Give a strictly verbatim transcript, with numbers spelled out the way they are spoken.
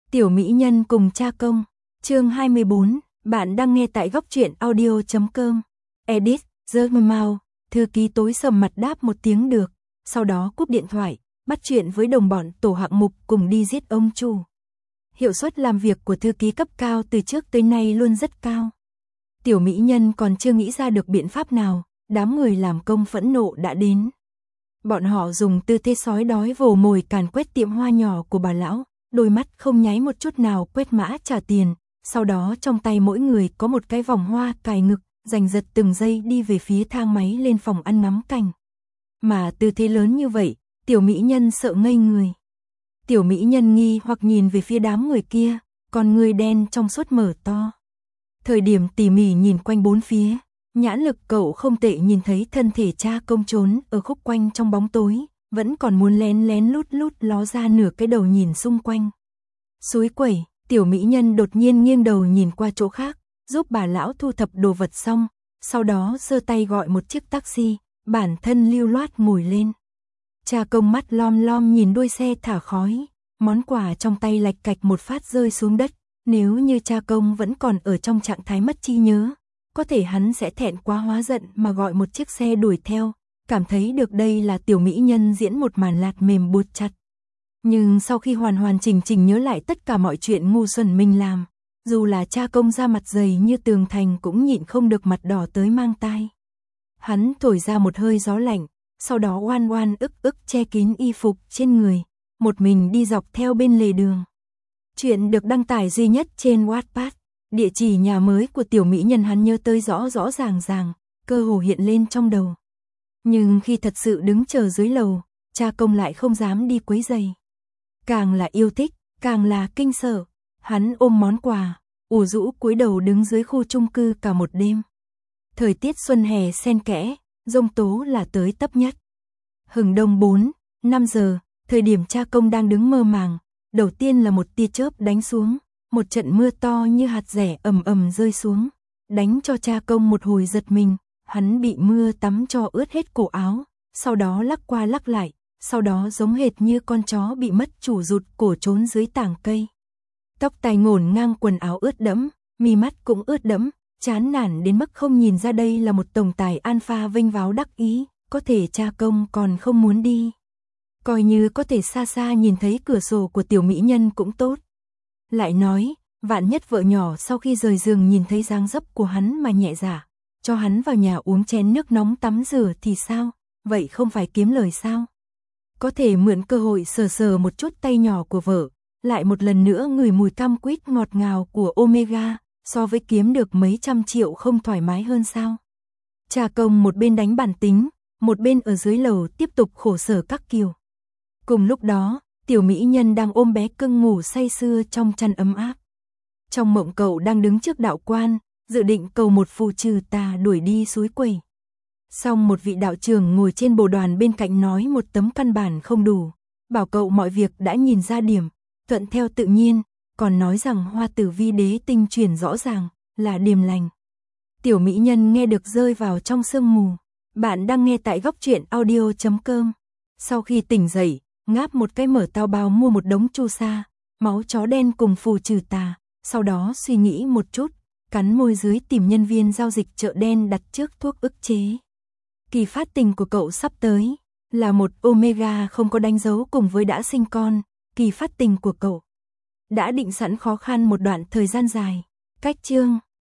Tiểu mỹ nhân cùng cha công, chương hai mươi bốn, bạn đang nghe tại góc truyện audio chấm com. Edit, The Mau, thư ký tối sầm mặt đáp một tiếng được, sau đó cúp điện thoại, bắt chuyện với đồng bọn tổ hạng mục cùng đi giết ông chủ. Hiệu suất làm việc của thư ký cấp cao từ trước tới nay luôn rất cao. Tiểu mỹ nhân còn chưa nghĩ ra được biện pháp nào, đám người làm công phẫn nộ đã đến. Bọn họ dùng tư thế sói đói vồ mồi càn quét tiệm hoa nhỏ của bà lão, đôi mắt không nháy một chút nào quét mã trả tiền, sau đó trong tay mỗi người có một cái vòng hoa cài ngực, giành giật từng giây đi về phía thang máy lên phòng ăn ngắm cảnh. Mà tư thế lớn như vậy, tiểu mỹ nhân sợ ngây người. Tiểu mỹ nhân nghi hoặc nhìn về phía đám người kia, còn người đen trong suốt mở to. Thời điểm tỉ mỉ nhìn quanh bốn phía, nhãn lực cậu không tệ, nhìn thấy thân thể cha công trốn ở khúc quanh trong bóng tối, vẫn còn muốn lén lén lút lút ló ra nửa cái đầu nhìn xung quanh. Xúi quẩy, tiểu mỹ nhân đột nhiên nghiêng đầu nhìn qua chỗ khác, giúp bà lão thu thập đồ vật xong, sau đó giơ tay gọi một chiếc taxi, bản thân lưu loát ngồi lên. Cha công mắt lom lom nhìn đuôi xe thả khói, món quà trong tay lạch cạch một phát rơi xuống đất. Nếu như cha công vẫn còn ở trong trạng thái mất trí nhớ, có thể hắn sẽ thẹn quá hóa giận mà gọi một chiếc xe đuổi theo, cảm thấy được đây là tiểu mỹ nhân diễn một màn lạt mềm buộc chặt. Nhưng sau khi hoàn hoàn chỉnh chỉnh nhớ lại tất cả mọi chuyện ngu xuẩn mình làm, dù là cha công da mặt dày như tường thành cũng nhịn không được mặt đỏ tới mang tai. Hắn thổi ra một hơi gió lạnh, sau đó oan oan ức ức che kín y phục trên người, một mình đi dọc theo bên lề đường. Chuyện được đăng tải duy nhất trên Wattpad, địa chỉ nhà mới của tiểu mỹ nhân hắn nhớ tới rõ rõ ràng ràng, cơ hồ hiện lên trong đầu. Nhưng khi thật sự đứng chờ dưới lầu, cha công lại không dám đi quấy rầy. Càng là yêu thích, càng là kinh sợ, hắn ôm món quà, ủ rũ cúi đầu đứng dưới khu chung cư cả một đêm. Thời tiết xuân hè xen kẽ, giông tố là tới tấp nhất. Hừng đông bốn, năm giờ, thời điểm cha công đang đứng mơ màng, đầu tiên là một tia chớp đánh xuống, một trận mưa to như hạt dẻ ầm ầm rơi xuống, đánh cho cha công một hồi giật mình, hắn bị mưa tắm cho ướt hết cổ áo, sau đó lắc qua lắc lại, sau đó giống hệt như con chó bị mất chủ rụt cổ trốn dưới tảng cây. Tóc tai ngổn ngang, quần áo ướt đẫm, mi mắt cũng ướt đẫm, chán nản đến mức không nhìn ra đây là một tổng tài alpha vênh váo đắc ý, có thể cha công còn không muốn đi. Coi như có thể xa xa nhìn thấy cửa sổ của tiểu mỹ nhân cũng tốt. Lại nói, vạn nhất vợ nhỏ sau khi rời giường nhìn thấy dáng dấp của hắn mà nhẹ dạ, cho hắn vào nhà uống chén nước nóng tắm rửa thì sao, vậy không phải kiếm lời sao? Có thể mượn cơ hội sờ sờ một chút tay nhỏ của vợ, lại một lần nữa ngửi mùi cam quýt ngọt ngào của Omega, so với kiếm được mấy trăm triệu không thoải mái hơn sao? Cha công một bên đánh bản tính, một bên ở dưới lầu tiếp tục khổ sở các kiểu. Cùng lúc đó, tiểu mỹ nhân đang ôm bé cưng ngủ say sưa trong chăn ấm áp. Trong mộng cậu đang đứng trước đạo quan, dự định cầu một phù trừ tà đuổi đi suối quẩy. Xong một vị đạo trưởng ngồi trên bồ đoàn bên cạnh nói một tấm căn bản không đủ, bảo cậu mọi việc đã nhìn ra điểm, thuận theo tự nhiên, còn nói rằng hoa tử vi đế tinh truyền rõ ràng, là điềm lành. Tiểu mỹ nhân nghe được rơi vào trong sương mù. Bạn đang nghe tại góc truyện audio chấm com. Sau khi tỉnh dậy, ngáp một cái mở tao bao mua một đống chu sa, máu chó đen cùng phù trừ tà, sau đó suy nghĩ một chút, cắn môi dưới tìm nhân viên giao dịch chợ đen đặt trước thuốc ức chế. Kỳ phát tình của cậu sắp tới, là một Omega không có đánh dấu cùng với đã sinh con, kỳ phát tình của cậu đã định sẵn khó khăn một đoạn thời gian dài. Cách chương